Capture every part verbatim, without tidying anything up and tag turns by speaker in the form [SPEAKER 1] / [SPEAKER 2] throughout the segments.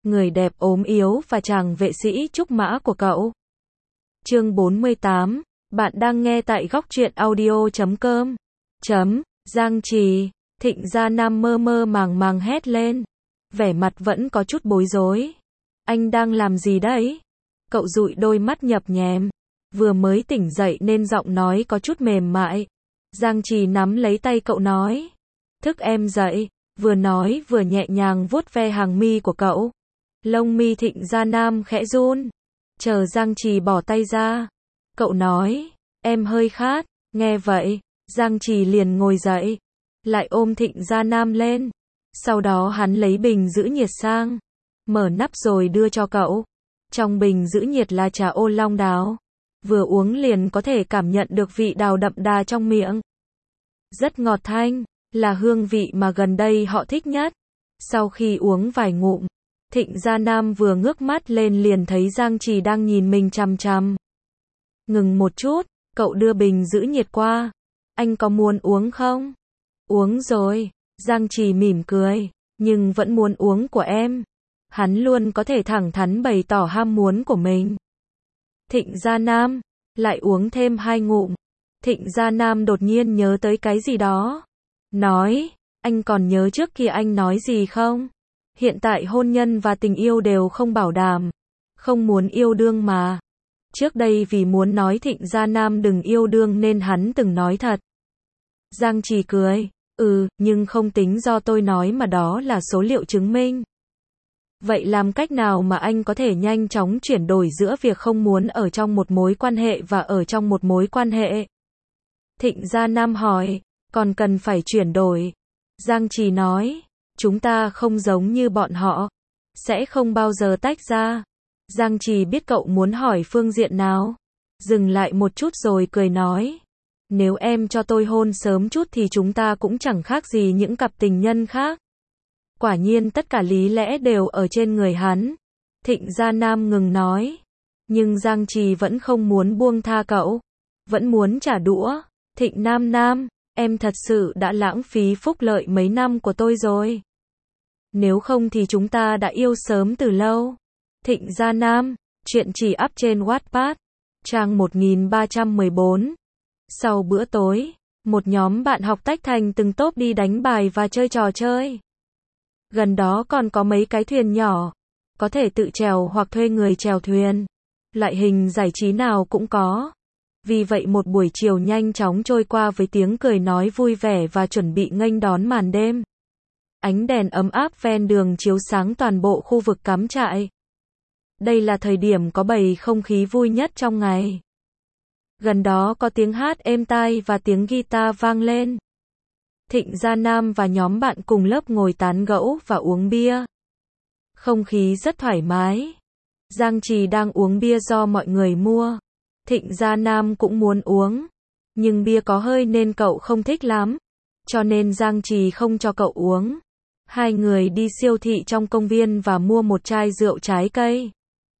[SPEAKER 1] người đẹp ốm yếu và chàng vệ sĩ trúc mã của cậu. Chương bốn mươi tám, bạn đang nghe tại góc truyện audio chấm com. Chấm, Giang Trì, Thịnh Gia Nam mơ mơ màng màng hét lên. Vẻ mặt vẫn có chút bối rối. Anh đang làm gì đấy? Cậu dụi đôi mắt nhập nhèm. Vừa mới tỉnh dậy nên giọng nói có chút mềm mại. Giang Trì nắm lấy tay cậu nói. Thức em dậy, vừa nói vừa nhẹ nhàng vuốt ve hàng mi của cậu. Lông mi Thịnh Gia Nam khẽ run. Chờ Giang Trì bỏ tay ra. Cậu nói, em hơi khát, nghe vậy, Giang Trì liền ngồi dậy. Lại ôm Thịnh Gia Nam lên. Sau đó hắn lấy bình giữ nhiệt sang. Mở nắp rồi đưa cho cậu. Trong bình giữ nhiệt là trà ô long đào. Vừa uống liền có thể cảm nhận được vị đào đậm đà trong miệng. Rất ngọt thanh, là hương vị mà gần đây họ thích nhất. Sau khi uống vài ngụm, Thịnh Gia Nam vừa ngước mắt lên liền thấy Giang Trì đang nhìn mình chằm chằm. Ngừng một chút, cậu đưa bình giữ nhiệt qua. Anh có muốn uống không? Uống rồi, Giang Trì mỉm cười, nhưng vẫn muốn uống của em. Hắn luôn có thể thẳng thắn bày tỏ ham muốn của mình. Thịnh Gia Nam, lại uống thêm hai ngụm. Thịnh Gia Nam đột nhiên nhớ tới cái gì đó. Nói, anh còn nhớ trước kia anh nói gì không? Hiện tại hôn nhân và tình yêu đều không bảo đảm. Không muốn yêu đương mà. Trước đây vì muốn nói Thịnh Gia Nam đừng yêu đương nên hắn từng nói thật. Giang Trì cười, ừ, nhưng không tính do tôi nói mà đó là số liệu chứng minh. Vậy làm cách nào mà anh có thể nhanh chóng chuyển đổi giữa việc không muốn ở trong một mối quan hệ và ở trong một mối quan hệ? Thịnh Gia Nam hỏi, còn cần phải chuyển đổi. Giang Trì nói, chúng ta không giống như bọn họ, sẽ không bao giờ tách ra. Giang Trì biết cậu muốn hỏi phương diện nào. Dừng lại một chút rồi cười nói, nếu em cho tôi hôn sớm chút thì chúng ta cũng chẳng khác gì những cặp tình nhân khác. Quả nhiên tất cả lý lẽ đều ở trên người hắn. Thịnh Gia Nam ngừng nói. Nhưng Giang Trì vẫn không muốn buông tha cậu. Vẫn muốn trả đũa. Thịnh Nam Nam, em thật sự đã lãng phí phúc lợi mấy năm của tôi rồi. Nếu không thì chúng ta đã yêu sớm từ lâu. Thịnh Gia Nam, chuyện chỉ up trên Wattpad. Trang một nghìn ba trăm mười bốn. Sau bữa tối, một nhóm bạn học tách thành từng tốp đi đánh bài và chơi trò chơi. Gần đó còn có mấy cái thuyền nhỏ, có thể tự chèo hoặc thuê người chèo thuyền. Loại hình giải trí nào cũng có. Vì vậy một buổi chiều nhanh chóng trôi qua với tiếng cười nói vui vẻ và chuẩn bị nghênh đón màn đêm. Ánh đèn ấm áp ven đường chiếu sáng toàn bộ khu vực cắm trại. Đây là thời điểm có bầu không khí vui nhất trong ngày. Gần đó có tiếng hát êm tai và tiếng guitar vang lên. Thịnh Gia Nam và nhóm bạn cùng lớp ngồi tán gẫu và uống bia. Không khí rất thoải mái. Giang Trì đang uống bia do mọi người mua. Thịnh Gia Nam cũng muốn uống. Nhưng bia có hơi nên cậu không thích lắm. Cho nên Giang Trì không cho cậu uống. Hai người đi siêu thị trong công viên và mua một chai rượu trái cây.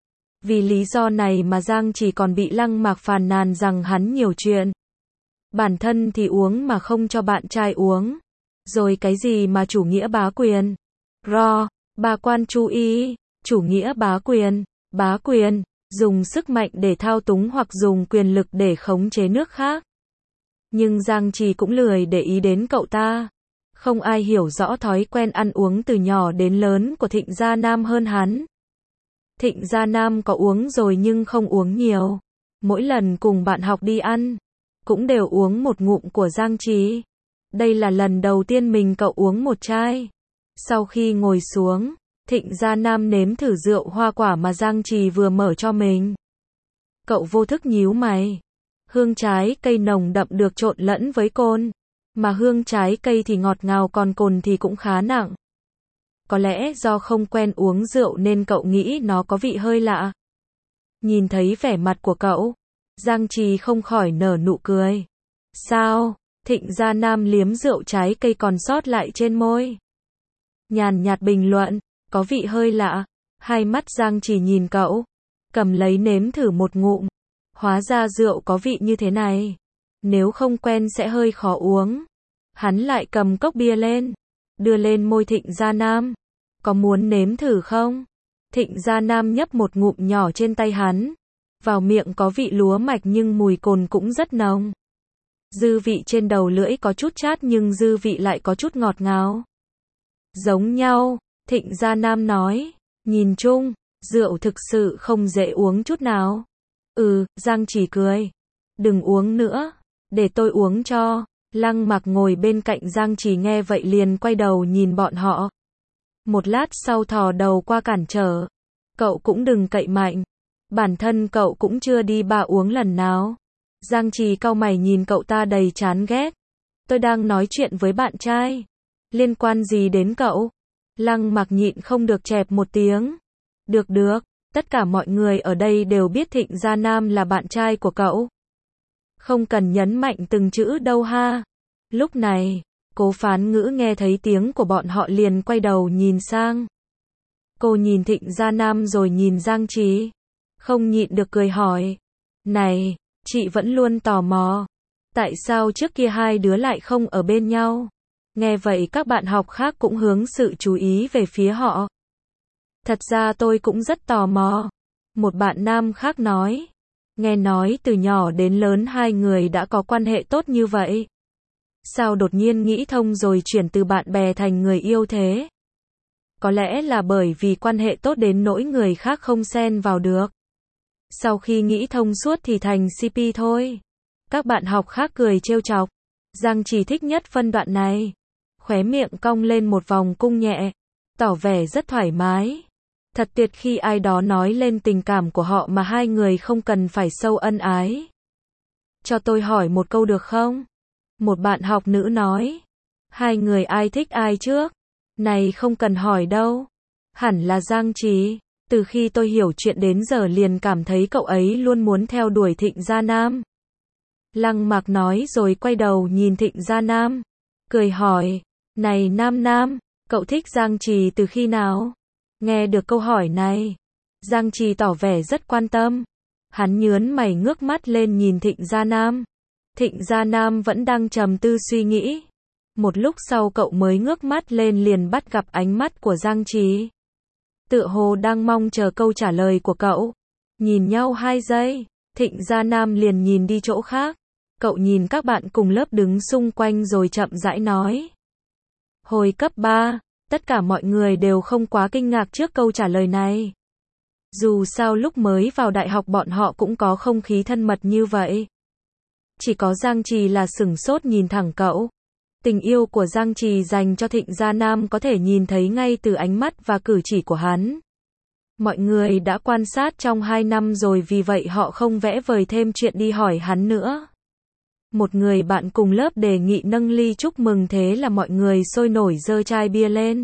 [SPEAKER 1] Vì lý do này mà Giang Trì còn bị Lăng Mạc phàn nàn rằng hắn nhiều chuyện. Bản thân thì uống mà không cho bạn trai uống. Rồi cái gì mà chủ nghĩa bá quyền. Ro, bà quan chú ý, chủ nghĩa bá quyền, bá quyền, dùng sức mạnh để thao túng hoặc dùng quyền lực để khống chế nước khác. Nhưng Giang Trì cũng lười để ý đến cậu ta. Không ai hiểu rõ thói quen ăn uống từ nhỏ đến lớn của Thịnh Gia Nam hơn hắn. Thịnh Gia Nam có uống rồi nhưng không uống nhiều. Mỗi lần cùng bạn học đi ăn, cũng đều uống một ngụm của Giang Trì. Đây là lần đầu tiên mình cậu uống một chai. Sau khi ngồi xuống, Thịnh Gia Nam nếm thử rượu hoa quả mà Giang Trì vừa mở cho mình. Cậu vô thức nhíu mày. Hương trái cây nồng đậm được trộn lẫn với cồn. Mà hương trái cây thì ngọt ngào còn cồn thì cũng khá nặng. Có lẽ do không quen uống rượu nên cậu nghĩ nó có vị hơi lạ. Nhìn thấy vẻ mặt của cậu, Giang Trì không khỏi nở nụ cười. Sao? Thịnh Gia Nam liếm rượu trái cây còn sót lại trên môi. Nhàn nhạt bình luận, có vị hơi lạ. Hai mắt Giang Trì nhìn cậu, cầm lấy nếm thử một ngụm. Hóa ra rượu có vị như thế này. Nếu không quen sẽ hơi khó uống. Hắn lại cầm cốc bia lên, đưa lên môi Thịnh Gia Nam. Có muốn nếm thử không? Thịnh Gia Nam nhấp một ngụm nhỏ trên tay hắn. Vào miệng có vị lúa mạch nhưng mùi cồn cũng rất nồng. Dư vị trên đầu lưỡi có chút chát nhưng dư vị lại có chút ngọt ngào. Giống nhau, Thịnh Gia Nam nói. Nhìn chung, rượu thực sự không dễ uống chút nào. Ừ, Giang Chỉ cười. Đừng uống nữa, để tôi uống cho. Lăng Mặc ngồi bên cạnh Giang Chỉ nghe vậy liền quay đầu nhìn bọn họ. Một lát sau thò đầu qua cản trở. Cậu cũng đừng cậy mạnh. Bản thân cậu cũng chưa đi ba uống lần nào. Giang Trì cau mày nhìn cậu ta đầy chán ghét. Tôi đang nói chuyện với bạn trai. Liên quan gì đến cậu? Lăng Mặc nhịn không được chẹp một tiếng. Được được, tất cả mọi người ở đây đều biết Thịnh Gia Nam là bạn trai của cậu. Không cần nhấn mạnh từng chữ đâu ha. Lúc này, Cố Phán Ngữ nghe thấy tiếng của bọn họ liền quay đầu nhìn sang. Cô nhìn Thịnh Gia Nam rồi nhìn Giang Trì. Không nhịn được cười hỏi. Này, chị vẫn luôn tò mò. Tại sao trước kia hai đứa lại không ở bên nhau? Nghe vậy các bạn học khác cũng hướng sự chú ý về phía họ. Thật ra tôi cũng rất tò mò. Một bạn nam khác nói. Nghe nói từ nhỏ đến lớn hai người đã có quan hệ tốt như vậy. Sao đột nhiên nghĩ thông rồi chuyển từ bạn bè thành người yêu thế? Có lẽ là bởi vì quan hệ tốt đến nỗi người khác không xen vào được. Sau khi nghĩ thông suốt thì thành xê pê thôi. Các bạn học khác cười trêu chọc. Giang Chỉ thích nhất phân đoạn này. Khóe miệng cong lên một vòng cung nhẹ. Tỏ vẻ rất thoải mái. Thật tuyệt khi ai đó nói lên tình cảm của họ mà hai người không cần phải sâu ân ái. Cho tôi hỏi một câu được không? Một bạn học nữ nói. Hai người ai thích ai trước? Này không cần hỏi đâu. Hẳn là Giang Chỉ. Từ khi tôi hiểu chuyện đến giờ liền cảm thấy cậu ấy luôn muốn theo đuổi Thịnh Gia Nam. Lăng Mặc nói rồi quay đầu nhìn Thịnh Gia Nam. Cười hỏi. Này Nam Nam, cậu thích Giang Trì từ khi nào? Nghe được câu hỏi này, Giang Trì tỏ vẻ rất quan tâm. Hắn nhớn mày ngước mắt lên nhìn Thịnh Gia Nam. Thịnh Gia Nam vẫn đang trầm tư suy nghĩ. Một lúc sau cậu mới ngước mắt lên liền bắt gặp ánh mắt của Giang Trì. Tựa hồ đang mong chờ câu trả lời của cậu. Nhìn nhau hai giây, Thịnh Gia Nam liền nhìn đi chỗ khác. Cậu nhìn các bạn cùng lớp đứng xung quanh rồi chậm rãi nói. Hồi cấp ba, tất cả mọi người đều không quá kinh ngạc trước câu trả lời này. Dù sao lúc mới vào đại học bọn họ cũng có không khí thân mật như vậy. Chỉ có Giang Trì là sửng sốt nhìn thẳng cậu. Tình yêu của Giang Trì dành cho Thịnh Gia Nam có thể nhìn thấy ngay từ ánh mắt và cử chỉ của hắn. Mọi người đã quan sát trong hai năm rồi vì vậy họ không vẽ vời thêm chuyện đi hỏi hắn nữa. Một người bạn cùng lớp đề nghị nâng ly chúc mừng thế là mọi người sôi nổi giơ chai bia lên.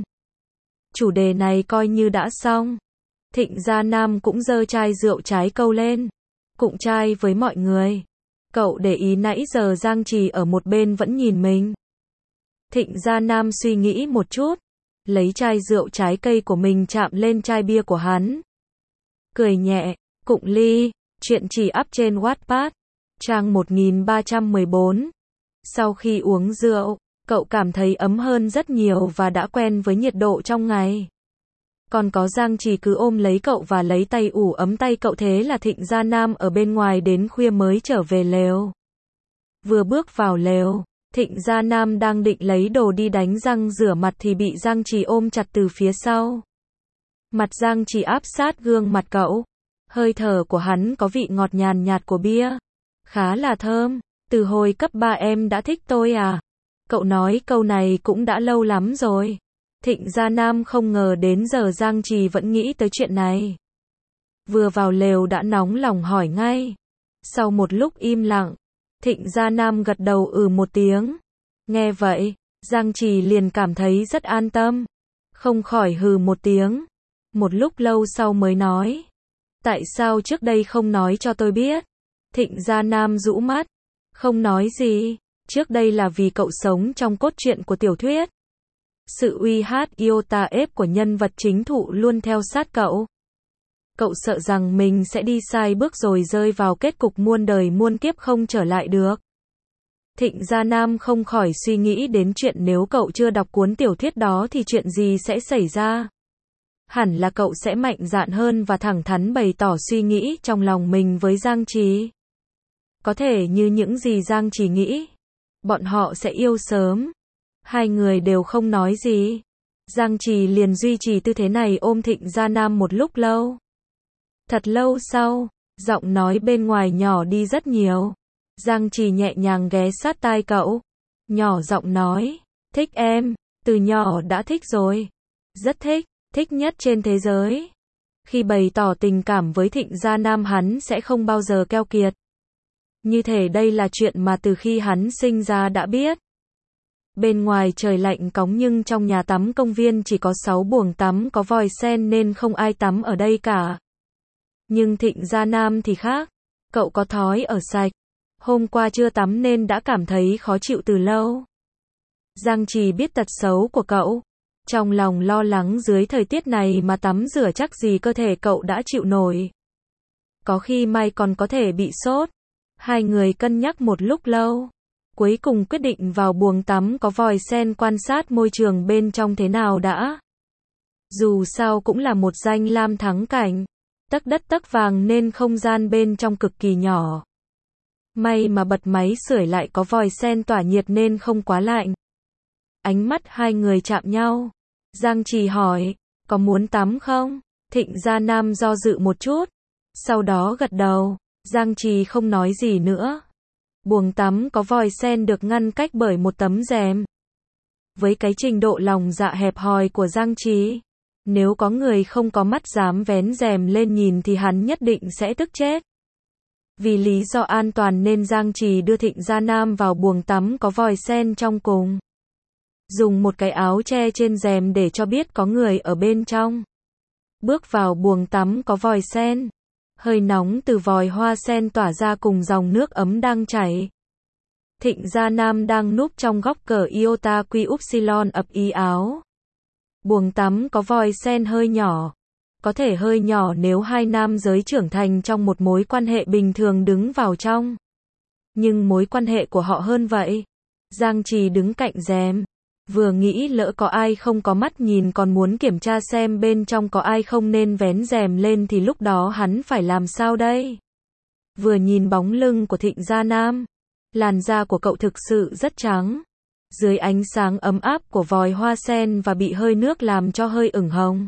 [SPEAKER 1] Chủ đề này coi như đã xong. Thịnh Gia Nam cũng giơ chai rượu trái câu lên. Cụng chai với mọi người. Cậu để ý nãy giờ Giang Trì ở một bên vẫn nhìn mình. Thịnh Gia Nam suy nghĩ một chút. Lấy chai rượu trái cây của mình chạm lên chai bia của hắn. Cười nhẹ, cụng ly, chuyện chỉ up trên Wattpad. Trang một nghìn ba trăm mười bốn. Sau khi uống rượu, cậu cảm thấy ấm hơn rất nhiều và đã quen với nhiệt độ trong ngày. Còn có Giang Trì cứ ôm lấy cậu và lấy tay ủ ấm tay cậu thế là Thịnh Gia Nam ở bên ngoài đến khuya mới trở về lều. Vừa bước vào lều, Thịnh Gia Nam đang định lấy đồ đi đánh răng rửa mặt thì bị Giang Trì ôm chặt từ phía sau. Mặt Giang Trì áp sát gương mặt cậu. Hơi thở của hắn có vị ngọt nhàn nhạt của bia. Khá là thơm. Từ hồi cấp ba em đã thích tôi à? Cậu nói câu này cũng đã lâu lắm rồi. Thịnh Gia Nam không ngờ đến giờ Giang Trì vẫn nghĩ tới chuyện này. Vừa vào lều đã nóng lòng hỏi ngay. Sau một lúc im lặng, Thịnh Gia Nam gật đầu ừ một tiếng. Nghe vậy, Giang Trì liền cảm thấy rất an tâm. Không khỏi hừ một tiếng. Một lúc lâu sau mới nói. Tại sao trước đây không nói cho tôi biết? Thịnh Gia Nam rũ mắt. Không nói gì. Trước đây là vì cậu sống trong cốt truyện của tiểu thuyết. Sự uy hát iota ép của nhân vật chính thụ luôn theo sát cậu. Cậu sợ rằng mình sẽ đi sai bước rồi rơi vào kết cục muôn đời muôn kiếp không trở lại được. Thịnh Gia Nam không khỏi suy nghĩ đến chuyện nếu cậu chưa đọc cuốn tiểu thuyết đó thì chuyện gì sẽ xảy ra. hẳn là cậu sẽ mạnh dạn hơn và thẳng thắn bày tỏ suy nghĩ trong lòng mình với Giang Trì. Có thể như những gì Giang Trì nghĩ, bọn họ sẽ yêu sớm. Hai người đều không nói gì. Giang Trì liền duy trì tư thế này ôm Thịnh Gia Nam một lúc lâu. Thật lâu sau, giọng nói bên ngoài nhỏ đi rất nhiều. Giang Trì nhẹ nhàng ghé sát tai cậu, nhỏ giọng nói, thích em, từ nhỏ đã thích rồi. Rất thích, thích nhất trên thế giới. Khi bày tỏ tình cảm với Thịnh Gia Nam hắn sẽ không bao giờ keo kiệt. Như thể đây là chuyện mà từ khi hắn sinh ra đã biết. Bên ngoài trời lạnh cóng nhưng trong nhà tắm công viên chỉ có sáu buồng tắm có vòi sen nên không ai tắm ở đây cả. Nhưng Thịnh Gia Nam thì khác, cậu có thói ở sạch. Hôm qua chưa tắm nên đã cảm thấy khó chịu từ lâu. Giang Trì biết tật xấu của cậu. Trong lòng lo lắng dưới thời tiết này mà tắm rửa chắc gì cơ thể cậu đã chịu nổi. Có khi mai còn có thể bị sốt. Hai người cân nhắc một lúc lâu. Cuối cùng quyết định vào buồng tắm có vòi sen quan sát môi trường bên trong thế nào đã. Dù sao cũng là một danh lam thắng cảnh. Tấc đất tấc vàng nên không gian bên trong cực kỳ nhỏ. May mà bật máy sưởi lại có vòi sen tỏa nhiệt nên không quá lạnh. Ánh mắt hai người chạm nhau. Giang Trì hỏi, có muốn tắm không? Thịnh Gia Nam do dự một chút. Sau đó gật đầu. Giang Trì không nói gì nữa. Buồng tắm có vòi sen được ngăn cách bởi một tấm rèm. Với cái trình độ lòng dạ hẹp hòi của Giang Trì, nếu có người không có mắt dám vén rèm lên nhìn thì hắn nhất định sẽ tức chết. Vì lý do an toàn nên Giang Trì đưa Thịnh Gia Nam vào buồng tắm có vòi sen trong cùng. Dùng một cái áo che trên rèm để cho biết có người ở bên trong. Bước vào buồng tắm có vòi sen. Hơi nóng từ vòi hoa sen tỏa ra cùng dòng nước ấm đang chảy. Thịnh Gia Nam đang núp trong góc cờ iota quy upsilon ập ý áo. Buồng tắm có vòi sen hơi nhỏ. Có thể hơi nhỏ nếu hai nam giới trưởng thành trong một mối quan hệ bình thường đứng vào trong. Nhưng mối quan hệ của họ hơn vậy. Giang Trì đứng cạnh rèm. Vừa nghĩ lỡ có ai không có mắt nhìn còn muốn kiểm tra xem bên trong có ai không nên vén rèm lên thì lúc đó hắn phải làm sao đây? Vừa nhìn bóng lưng của Thịnh Gia Nam. Làn da của cậu thực sự rất trắng. Dưới ánh sáng ấm áp của vòi hoa sen và bị hơi nước làm cho hơi ửng hồng.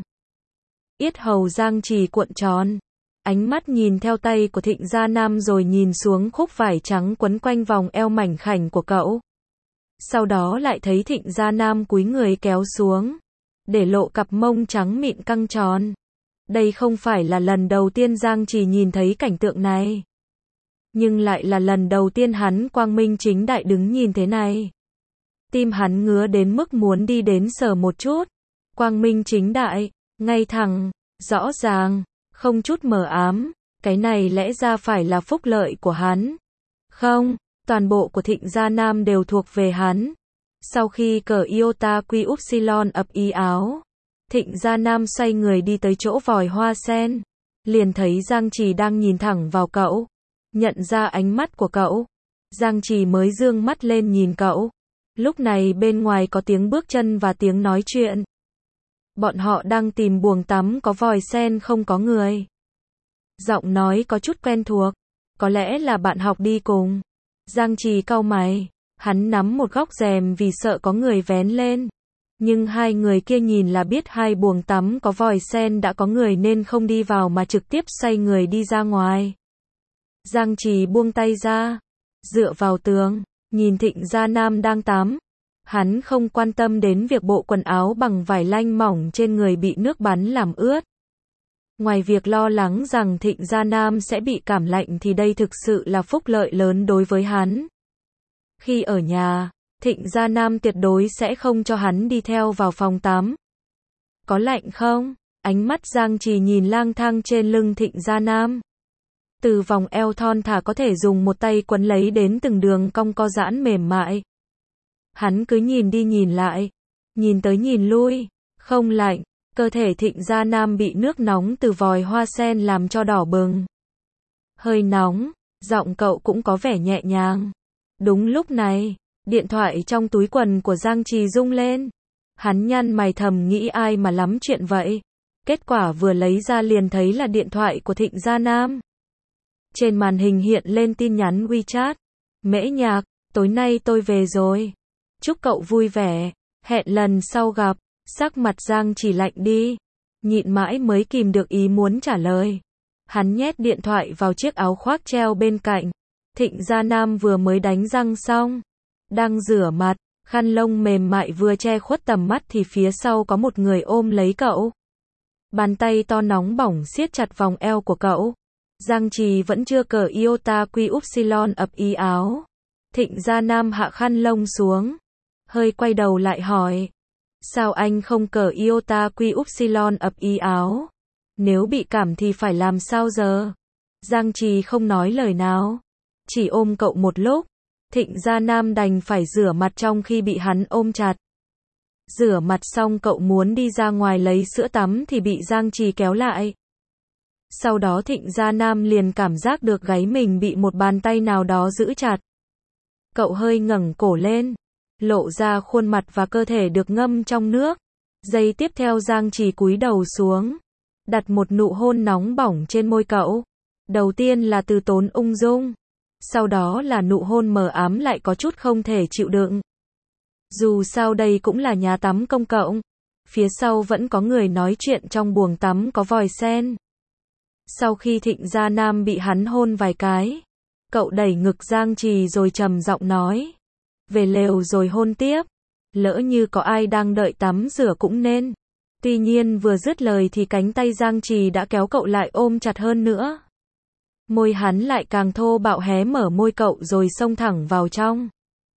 [SPEAKER 1] Yết hầu Giang Trì cuộn tròn. Ánh mắt nhìn theo tay của Thịnh Gia Nam rồi nhìn xuống khúc vải trắng quấn quanh vòng eo mảnh khảnh của cậu. Sau đó lại thấy Thịnh Gia Nam cúi người kéo xuống, để lộ cặp mông trắng mịn căng tròn. Đây không phải là lần đầu tiên Giang Trì nhìn thấy cảnh tượng này. Nhưng lại là lần đầu tiên hắn quang minh chính đại đứng nhìn thế này. Tim hắn ngứa đến mức muốn đi đến sờ một chút. Quang minh chính đại, ngay thẳng, rõ ràng, không chút mờ ám. Cái này lẽ ra phải là phúc lợi của hắn. Không. Toàn bộ của Thịnh Gia Nam đều thuộc về hắn. Sau khi cờ iota quy upsilon ập ý áo, Thịnh Gia Nam xoay người đi tới chỗ vòi hoa sen. Liền thấy Giang Trì đang nhìn thẳng vào cậu. Nhận ra ánh mắt của cậu. Giang Trì mới dương mắt lên nhìn cậu. Lúc này bên ngoài có tiếng bước chân và tiếng nói chuyện. Bọn họ đang tìm buồng tắm có vòi sen không có người. Giọng nói có chút quen thuộc. Có lẽ là bạn học đi cùng. Giang Trì cau mày, hắn nắm một góc rèm vì sợ có người vén lên. Nhưng hai người kia nhìn là biết hai buồng tắm có vòi sen đã có người nên không đi vào mà trực tiếp xoay người đi ra ngoài. Giang Trì buông tay ra, dựa vào tường, nhìn Thịnh Gia Nam đang tắm. Hắn không quan tâm đến việc bộ quần áo bằng vải lanh mỏng trên người bị nước bắn làm ướt. Ngoài việc lo lắng rằng Thịnh Gia Nam sẽ bị cảm lạnh thì đây thực sự là phúc lợi lớn đối với hắn. Khi ở nhà, Thịnh Gia Nam tuyệt đối sẽ không cho hắn đi theo vào phòng tắm. Có lạnh không? Ánh mắt Giang Trì nhìn lang thang trên lưng Thịnh Gia Nam. Từ vòng eo thon thả có thể dùng một tay quấn lấy đến từng đường cong co giãn mềm mại. Hắn cứ nhìn đi nhìn lại, nhìn tới nhìn lui, không lạnh. Cơ thể Thịnh Gia Nam bị nước nóng từ vòi hoa sen làm cho đỏ bừng. Hơi nóng, giọng cậu cũng có vẻ nhẹ nhàng. Đúng lúc này, điện thoại trong túi quần của Giang Trì rung lên. Hắn nhăn mày thầm nghĩ ai mà lắm chuyện vậy. Kết quả vừa lấy ra liền thấy là điện thoại của Thịnh Gia Nam. Trên màn hình hiện lên tin nhắn WeChat. Mễ Nhạc, tối nay tôi về rồi. Chúc cậu vui vẻ. Hẹn lần sau gặp. Sắc mặt Giang Chỉ lạnh đi. Nhịn mãi mới kìm được ý muốn trả lời. Hắn nhét điện thoại vào chiếc áo khoác treo bên cạnh. Thịnh Gia Nam vừa mới đánh răng xong. Đang rửa mặt. Khăn lông mềm mại vừa che khuất tầm mắt thì phía sau có một người ôm lấy cậu. Bàn tay to nóng bỏng siết chặt vòng eo của cậu. Giang Trì vẫn chưa cởi iota quy upsilon ập ý áo. Thịnh Gia Nam hạ khăn lông xuống. Hơi quay đầu lại hỏi. Sao anh không cởi iota quy upsilon ập ý áo? Nếu bị cảm thì phải làm sao giờ? Giang Trì không nói lời nào. Chỉ ôm cậu một lúc. Thịnh Gia Nam đành phải rửa mặt trong khi bị hắn ôm chặt. Rửa mặt xong cậu muốn đi ra ngoài lấy sữa tắm thì bị Giang Trì kéo lại. Sau đó Thịnh Gia Nam liền cảm giác được gáy mình bị một bàn tay nào đó giữ chặt. Cậu hơi ngẩng cổ lên, lộ ra khuôn mặt và cơ thể được ngâm trong nước. Giây tiếp theo Giang Trì cúi đầu xuống, đặt một nụ hôn nóng bỏng trên môi cậu. Đầu tiên là từ tốn ung dung, sau đó là nụ hôn mờ ám lại có chút không thể chịu đựng. Dù sao đây cũng là nhà tắm công cộng, phía sau vẫn có người nói chuyện trong buồng tắm có vòi sen. Sau khi Thịnh Gia Nam bị hắn hôn vài cái, cậu đẩy ngực Giang Trì rồi trầm giọng nói. Về lều rồi hôn tiếp, lỡ như có ai đang đợi tắm rửa cũng nên. Tuy nhiên vừa dứt lời thì cánh tay Giang Trì đã kéo cậu lại ôm chặt hơn nữa. Môi hắn lại càng thô bạo hé mở môi cậu rồi xông thẳng vào trong.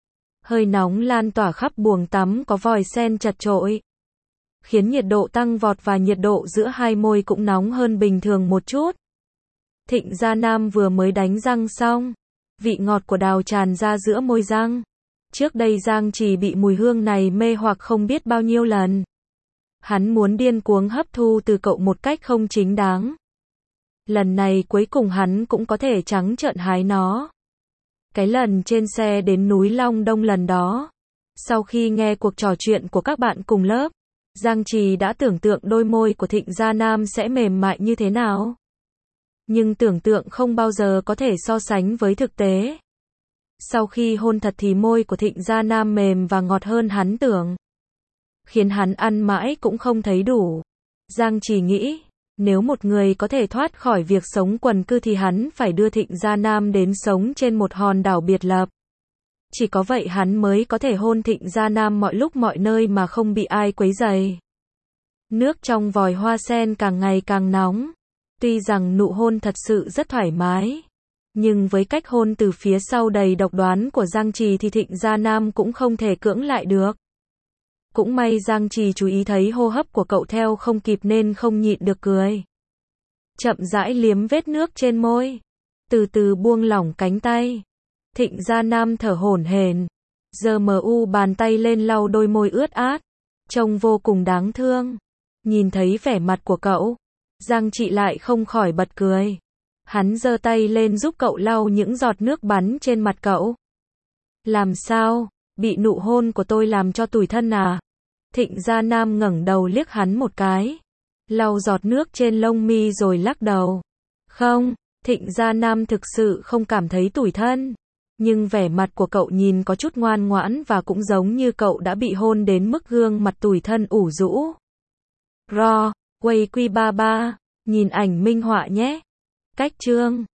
[SPEAKER 1] Hơi nóng lan tỏa khắp buồng tắm có vòi sen chật chội, khiến nhiệt độ tăng vọt và nhiệt độ giữa hai môi cũng nóng hơn bình thường một chút. Thịnh Gia Nam vừa mới đánh răng xong, vị ngọt của đào tràn ra giữa môi răng. Trước đây Giang Trì bị mùi hương này mê hoặc không biết bao nhiêu lần. Hắn muốn điên cuồng hấp thu từ cậu một cách không chính đáng. Lần này cuối cùng hắn cũng có thể trắng trợn hái nó. Cái lần trên xe đến núi Long Đông lần đó, sau khi nghe cuộc trò chuyện của các bạn cùng lớp, Giang Trì đã tưởng tượng đôi môi của Thịnh Gia Nam sẽ mềm mại như thế nào. Nhưng tưởng tượng không bao giờ có thể so sánh với thực tế. Sau khi hôn thật thì môi của Thịnh Gia Nam mềm và ngọt hơn hắn tưởng, khiến hắn ăn mãi cũng không thấy đủ. Giang Trì nghĩ, nếu một người có thể thoát khỏi việc sống quần cư thì hắn phải đưa Thịnh Gia Nam đến sống trên một hòn đảo biệt lập. Chỉ có vậy hắn mới có thể hôn Thịnh Gia Nam mọi lúc mọi nơi mà không bị ai quấy rầy. Nước trong vòi hoa sen càng ngày càng nóng. Tuy rằng nụ hôn thật sự rất thoải mái, nhưng với cách hôn từ phía sau đầy độc đoán của Giang Trì thì Thịnh Gia Nam cũng không thể cưỡng lại được. Cũng may Giang Trì chú ý thấy hô hấp của cậu theo không kịp nên không nhịn được cười. Chậm rãi liếm vết nước trên môi, từ từ buông lỏng cánh tay. Thịnh Gia Nam thở hổn hển, giơ mu bàn tay lên lau đôi môi ướt át, trông vô cùng đáng thương. Nhìn thấy vẻ mặt của cậu, Giang Trị lại không khỏi bật cười. Hắn giơ tay lên giúp cậu lau những giọt nước bắn trên mặt cậu. Làm sao, bị nụ hôn của tôi làm cho tủi thân à? Thịnh Gia Nam ngẩng đầu liếc hắn một cái, lau giọt nước trên lông mi rồi lắc đầu. Không, Thịnh Gia Nam thực sự không cảm thấy tủi thân. Nhưng vẻ mặt của cậu nhìn có chút ngoan ngoãn và cũng giống như cậu đã bị hôn đến mức gương mặt tủi thân ủ rũ. Ro, quay quy ba ba, nhìn ảnh minh họa nhé. Cách chương